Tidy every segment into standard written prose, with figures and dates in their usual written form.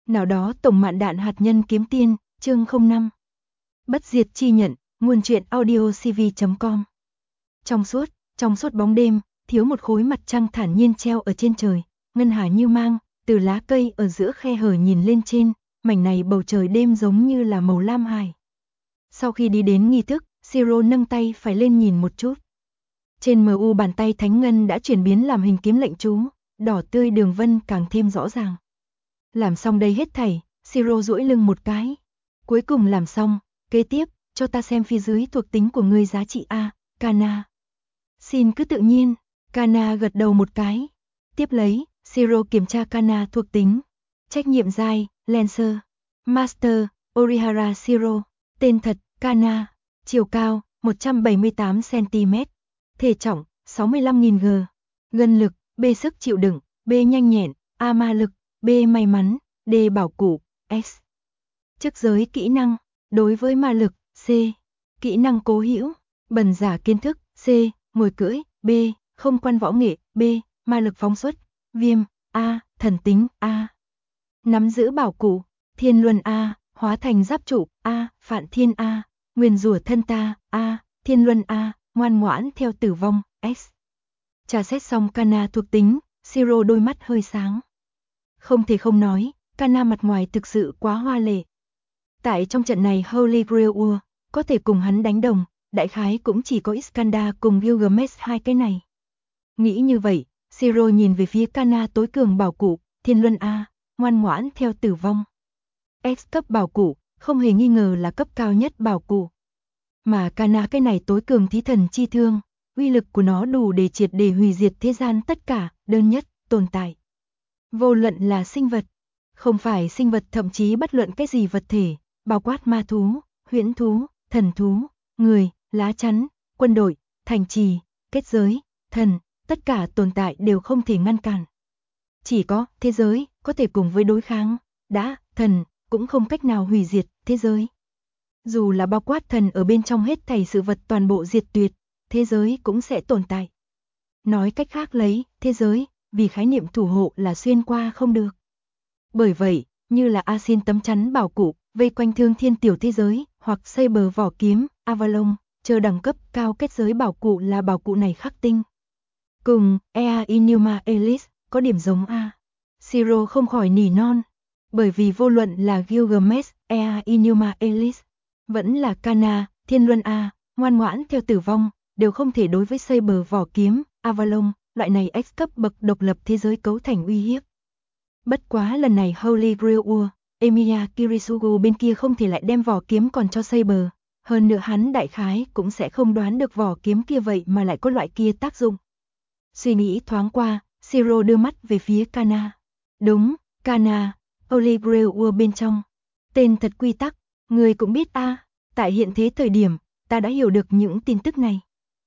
Nào đó tổng mạn đạn hạt nhân kiếm tiên, chương 05. Bất diệt chi nhận, nguồn truyện audio cv.com. Trong suốt bóng đêm, thiếu một khối mặt trăng thản nhiên treo ở trên trời, ngân hà như mang, từ lá cây ở giữa khe hở nhìn lên trên, mảnh này bầu trời đêm giống như là màu lam hải. Sau khi đi đến nghi thức, Siro nâng tay phải lên nhìn một chút. Trên MU bàn tay thánh ngân đã chuyển biến làm hình kiếm lệnh chú, đỏ tươi đường vân càng thêm rõ ràng. Làm xong đây hết thảy, Siro duỗi lưng một cái. Cuối cùng làm xong, kế tiếp, cho ta xem phía dưới thuộc tính của ngươi giá trị A, Kana. Xin cứ tự nhiên, Kana gật đầu một cái. Tiếp lấy, Siro kiểm tra Kana thuộc tính. Trách nhiệm giai, Lancer. Master, Orihara Siro. Tên thật, Kana. Chiều cao, 178cm. Thể trọng, 65.000 g. Gân lực, B sức chịu đựng, B nhanh nhẹn, A ma lực, B may mắn, D bảo cụ, X. Chức giới kỹ năng, đối với ma lực, C. Kỹ năng cố hữu, bần giả kiến thức, C. Ngồi cưỡi, B. Không quan võ nghệ, B. Ma lực phóng xuất, viêm, A. Thần tính, A. Nắm giữ bảo cụ, thiên luân A. Hóa thành giáp trụ, A. Phạn thiên A. Nguyền rủa thân ta, A. Thiên luân A. Ngoan ngoãn theo tử vong, X. Tra xét xong Kana thuộc tính, Siro đôi mắt hơi sáng. Không thể không nói, Kana mặt ngoài thực sự quá hoa lệ. Tại trong trận này Holy Grail War, có thể cùng hắn đánh đồng, đại khái cũng chỉ có Iskandar cùng Gilgamesh hai cái này. Nghĩ như vậy, Siro nhìn về phía Kana tối cường bảo cụ, thiên luân A, ngoan ngoãn theo tử vong. X cấp bảo cụ, không hề nghi ngờ là cấp cao nhất bảo cụ. Mà Kana cái này tối cường thí thần chi thương, uy lực của nó đủ để triệt để hủy diệt thế gian tất cả, đơn nhất, tồn tại. Vô luận là sinh vật, không phải sinh vật thậm chí bất luận cái gì vật thể, bao quát ma thú, huyễn thú, thần thú, người, lá chắn, quân đội, thành trì, kết giới, thần, tất cả tồn tại đều không thể ngăn cản. Chỉ có thế giới có thể cùng với đối kháng, đã, thần, cũng không cách nào hủy diệt thế giới. Dù là bao quát thần ở bên trong hết thảy sự vật toàn bộ diệt tuyệt, thế giới cũng sẽ tồn tại. Nói cách khác lấy, thế giới, vì khái niệm thủ hộ là xuyên qua không được. Bởi vậy, như là Asin tấm chắn bảo cụ, vây quanh thương thiên tiểu thế giới, hoặc xây bờ vỏ kiếm, Avalon, chờ đẳng cấp cao kết giới bảo cụ là bảo cụ này khắc tinh. Cùng, Ea Inuma Elise, có điểm giống A. Siro không khỏi nỉ non, bởi vì vô luận là Gilgamesh, Ea Inuma Elise, vẫn là Kana, Thiên Luân A, ngoan ngoãn theo tử vong, đều không thể đối với xây bờ vỏ kiếm, Avalon, loại này X cấp bậc độc lập thế giới cấu thành uy hiếp. Bất quá lần này Holy Grail War, Emiya Kirisugu bên kia không thể lại đem vỏ kiếm còn cho Saber, hơn nữa hắn đại khái cũng sẽ không đoán được vỏ kiếm kia vậy mà lại có loại kia tác dụng. Suy nghĩ thoáng qua, Siro đưa mắt về phía Kana. Đúng, Kana, Holy Grail War bên trong. Tên thật quy tắc, người cũng biết a, tại hiện thế thời điểm, ta đã hiểu được những tin tức này.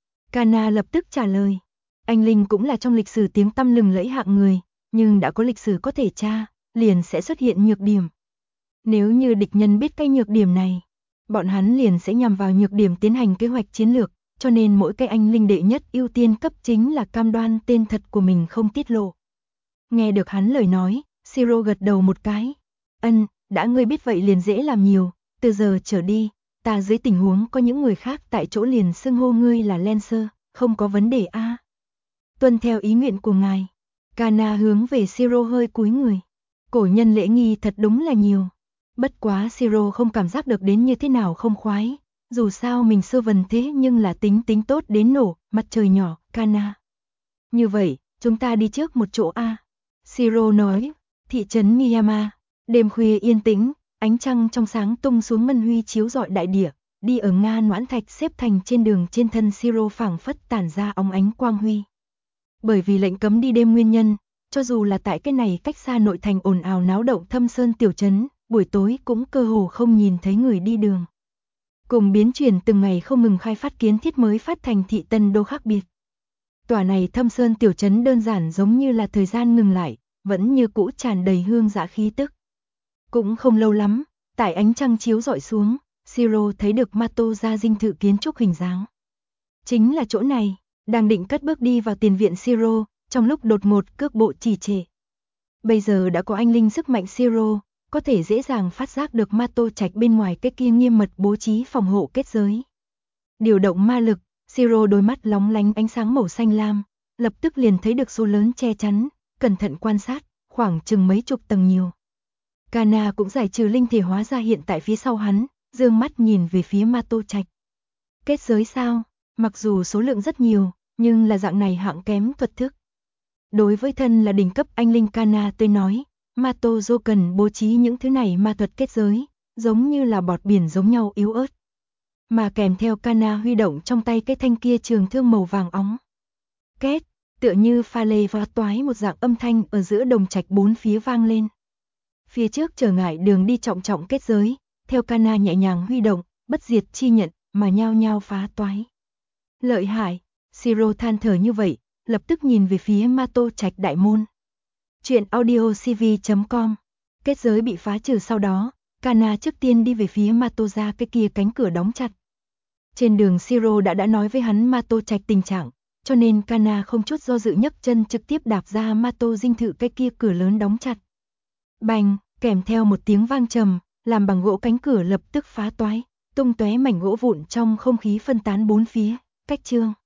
Kana lập tức trả lời. Anh Linh cũng là trong lịch sử tiếng tăm lừng lẫy hạng người, nhưng đã có lịch sử có thể tra, liền sẽ xuất hiện nhược điểm. Nếu như địch nhân biết cái nhược điểm này, bọn hắn liền sẽ nhằm vào nhược điểm tiến hành kế hoạch chiến lược, cho nên mỗi cái anh Linh đệ nhất ưu tiên cấp chính là cam đoan tên thật của mình không tiết lộ. Nghe được hắn lời nói, Siro gật đầu một cái. Đã ngươi biết vậy liền dễ làm nhiều, từ giờ trở đi, ta dưới tình huống có những người khác tại chỗ liền xưng hô ngươi là Lancer, không có vấn đề a. Tuân theo ý nguyện của ngài. Kana hướng về Siro hơi cúi người. Cổ nhân lễ nghi thật đúng là nhiều. Bất quá Siro không cảm giác được đến như thế nào không khoái. Dù sao mình sơ vần thế nhưng là tính tốt đến nổ, mặt trời nhỏ, Kana. Như vậy, chúng ta đi trước một chỗ a. Siro nói, thị trấn Miyama. Đêm khuya yên tĩnh, ánh trăng trong sáng tung xuống ngân huy chiếu rọi đại địa. Đi ở Nga noãn thạch xếp thành trên đường trên thân Siro phảng phất tản ra óng ánh quang huy. Bởi vì lệnh cấm đi đêm nguyên nhân, cho dù là tại cái này cách xa nội thành ồn ào náo động thâm sơn tiểu trấn, buổi tối cũng cơ hồ không nhìn thấy người đi đường. Cùng biến chuyển từng ngày không ngừng khai phát kiến thiết mới phát thành thị tân đô khác biệt. Tòa này thâm sơn tiểu trấn đơn giản giống như là thời gian ngừng lại, vẫn như cũ tràn đầy hương dã khí tức. Cũng không lâu lắm, tại ánh trăng chiếu rọi xuống, Siro thấy được Mato gia dinh thự kiến trúc hình dáng. Chính là chỗ này. Đang định cất bước đi vào tiền viện Siro, trong lúc đột ngột cước bộ trì trệ. Bây giờ đã có anh linh sức mạnh Siro, có thể dễ dàng phát giác được ma tô trạch bên ngoài cái kia nghiêm mật bố trí phòng hộ kết giới. Điều động ma lực, Siro đôi mắt lóng lánh ánh sáng màu xanh lam, lập tức liền thấy được số lớn che chắn, cẩn thận quan sát, khoảng chừng mấy chục tầng nhiều. Kana cũng giải trừ linh thể hóa ra hiện tại phía sau hắn, dương mắt nhìn về phía ma tô trạch. Kết giới sao? Mặc dù số lượng rất nhiều, nhưng là dạng này hạng kém thuật thức. Đối với thân là đỉnh cấp anh linh Kana tôi nói, Mato Dô cần bố trí những thứ này ma thuật kết giới, giống như là bọt biển giống nhau yếu ớt. Mà kèm theo Kana huy động trong tay cái thanh kia trường thương màu vàng óng. Két, tựa như pha lê và toái một dạng âm thanh ở giữa đồng trạch bốn phía vang lên. Phía trước trở ngại đường đi trọng trọng kết giới, theo Kana nhẹ nhàng huy động, bất diệt chi nhận, mà nhao nhao phá toái. Lợi hại, Siro than thở như vậy, lập tức nhìn về phía Mato trạch đại môn. Chuyện audiocv.com. Kết giới bị phá trừ sau đó, Kana trước tiên đi về phía Mato ra cái kia cánh cửa đóng chặt. Trên đường Siro đã nói với hắn Mato trạch tình trạng, cho nên Kana không chút do dự nhấc chân trực tiếp đạp ra Mato dinh thự cái kia cửa lớn đóng chặt. Bành, kèm theo một tiếng vang trầm, làm bằng gỗ cánh cửa lập tức phá toái, tung tóe mảnh gỗ vụn trong không khí phân tán bốn phía. Cách chương